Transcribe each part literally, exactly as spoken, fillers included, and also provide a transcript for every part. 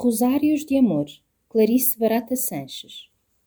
Rosários de Amor, Clarice Barata Sanches.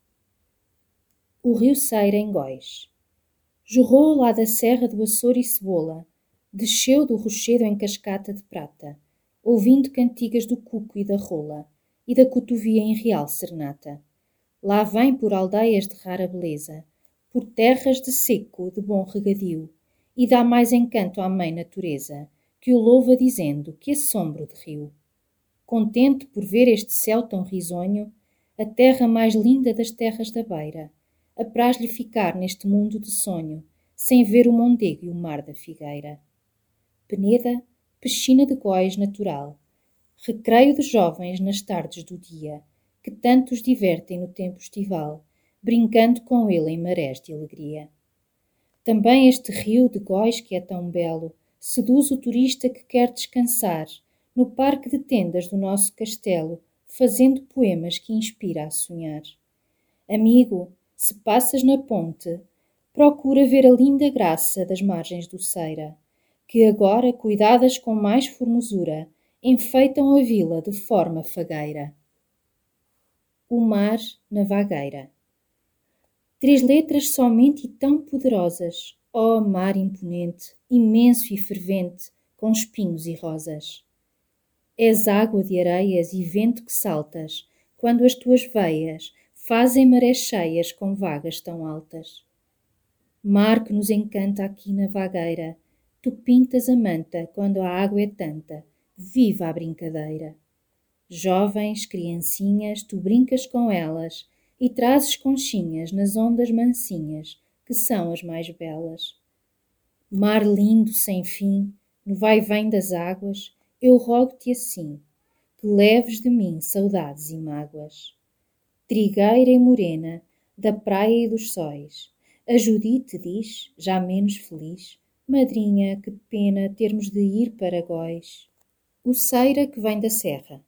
O rio Ceira em Góis. Jorrou lá da serra do Açor e Cebola, desceu do rochedo em cascata de prata, ouvindo cantigas do cuco e da rola, e da cotovia em real serenata. Lá vem por aldeias de rara beleza, por terras de seco, de bom regadio, e dá mais encanto à mãe natureza, que o louva dizendo que assombro de rio. Contente por ver este céu tão risonho, a terra mais linda das terras da beira, apraz-lhe ficar neste mundo de sonho, sem ver o mondego e o mar da figueira. Peneda, piscina de Góis natural, recreio de jovens nas tardes do dia, que tanto os divertem no tempo estival, brincando com ele em marés de alegria. Também este rio de Góis que é tão belo, seduz o turista que quer descansar, no parque de tendas do nosso castelo, fazendo poemas que inspira a sonhar. Amigo, se passas na ponte, procura ver a linda graça das margens do Ceira, que agora, cuidadas com mais formosura, enfeitam a vila de forma fagueira. O mar na vagueira. Três letras somente e tão poderosas, ó mar imponente, imenso e fervente, com espinhos e rosas. És água de areias e vento que saltas, quando as tuas veias fazem marés cheias com vagas tão altas. Mar que nos encanta aqui na vagueira, tu pintas a manta quando a água é tanta, viva a brincadeira. Jovens, criancinhas, tu brincas com elas e trazes conchinhas nas ondas mansinhas, que são as mais belas. Mar lindo sem fim, no vai-vem das águas, eu rogo-te assim, que leves de mim saudades e mágoas. Trigueira e morena, da praia e dos sóis, a Judite diz, já menos feliz, madrinha, que pena termos de ir para Góis. O Ceira que vem da serra.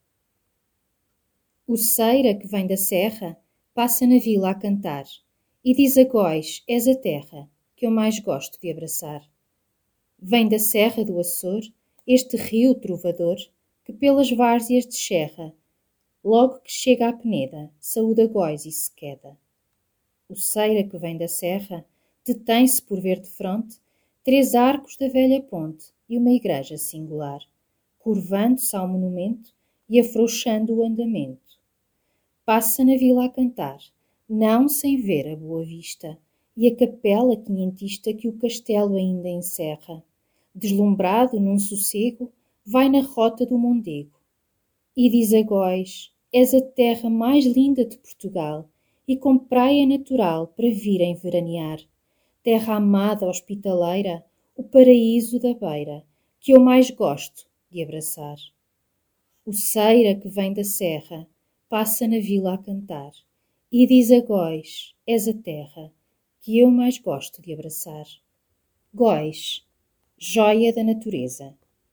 O Ceira que vem da serra passa na vila a cantar, e diz a Góis, és a terra, que eu mais gosto de abraçar. Vem da serra do Açor, este rio trovador, que pelas várzeas descerra, logo que chega à Peneda, saúda Góis e se queda. O Ceira que vem da serra detém-se por ver de fronte três arcos da velha ponte e uma igreja singular, curvando-se ao monumento e afrouxando o andamento. Passa na vila a cantar, não sem ver a Boa Vista e a capela quinhentista que o castelo ainda encerra. Deslumbrado num sossego, vai na rota do mondego. E diz a Góis, és a terra mais linda de Portugal e com praia natural para virem veranear. Terra amada hospitaleira, o paraíso da beira, que eu mais gosto de abraçar. O Ceira que vem da serra, passa na vila a cantar, e diz a Góis, és a terra, que eu mais gosto de abraçar. Góis, joia da natureza.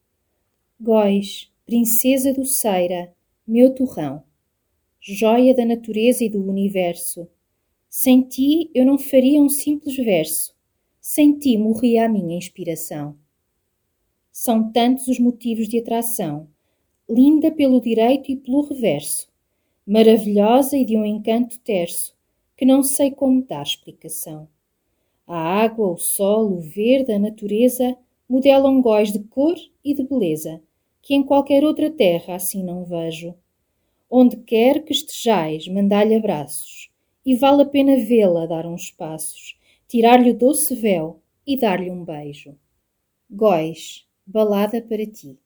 Góis, princesa do Ceira, meu torrão, joia da natureza e do universo. Sem ti eu não faria um simples verso, sem ti morria a minha inspiração. São tantos os motivos de atração, linda pelo direito e pelo reverso, maravilhosa e de um encanto terso, que não sei como dar explicação. A água, o sol, o verde, a natureza modelam Góis de cor e de beleza, que em qualquer outra terra assim não vejo. Onde quer que estejais, mandai-lhe abraços, e vale a pena vê-la dar uns passos, tirar-lhe o doce véu e dar-lhe um beijo. Góis, balada para ti.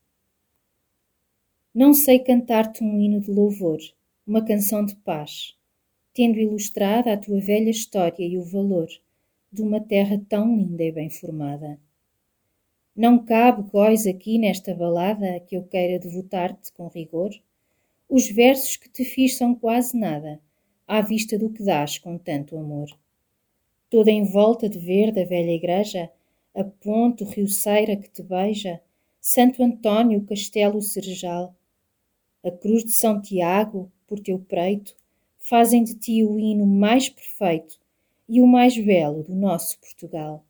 Não sei cantar-te um hino de louvor, uma canção de paz, tendo ilustrada a tua velha história e o valor de uma terra tão linda e bem formada. Não cabe, Góis, aqui nesta balada que eu queira devotar-te com rigor. Os versos que te fiz são quase nada, à vista do que dás com tanto amor. Toda em volta de verde a velha igreja, a ponte, o rio Ceira que te beija, Santo António, o castelo, o Cerejal, a cruz de São Tiago, por teu preito, fazem de ti o hino mais perfeito e o mais belo do nosso Portugal.